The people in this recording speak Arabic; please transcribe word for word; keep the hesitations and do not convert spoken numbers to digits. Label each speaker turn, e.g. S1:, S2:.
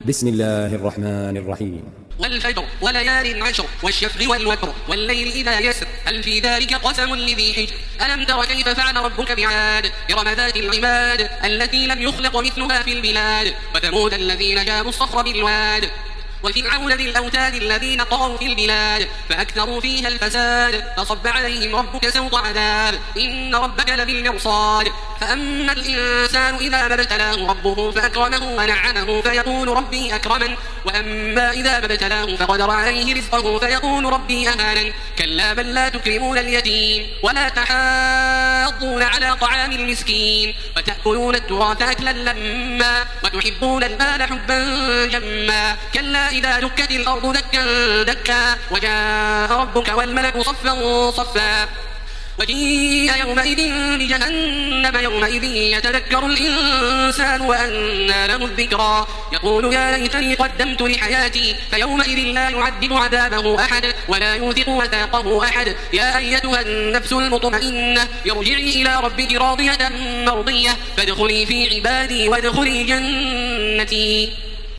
S1: بسم الله الرحمن الرحيم.
S2: والفجر وليال عشر والشفع والوتر والليل إذا يسر هل في ذلك قسم لذي حجر ألم تر كيف فعل ربك بعاد إرم ذات العماد التي لم يخلق مثلها في البلاد وثمود الذين جابوا الصخر بالواد وفرعون ذي الأوتاد الذين طغوا في البلاد فأكثروا فيها الفساد فصب عليهم ربك سوط عذاب إن ربك لبالمرصاد فأما الإنسان إذا ما ابتلاه ربه فأكرمه ونعمه فيقول ربي أكرمن وأما إذا ما ابتلاه فقدر عليه رزقه فيقول ربي أهانن كلا بل لا تكرمون اليتيم ولا تحاضون على طعام المسكين وتأكلون التراث أكلا لما وتحبون المال حبا جما كلا إذا دكت الأرض دكا دكا وجاء ربك والملك صفا صفا وجيء يومئذ بجهنم يومئذ يتذكر الإنسان وأنى له الذكرى يقول يا ليتني قدمت لحياتي فيومئذ لا يعذب عذابه أحد ولا يوثق وثاقه أحد يا أيتها النفس المطمئنة ارجعي إلى ربك راضية مرضية فادخلي في عبادي وادخلي جنتي.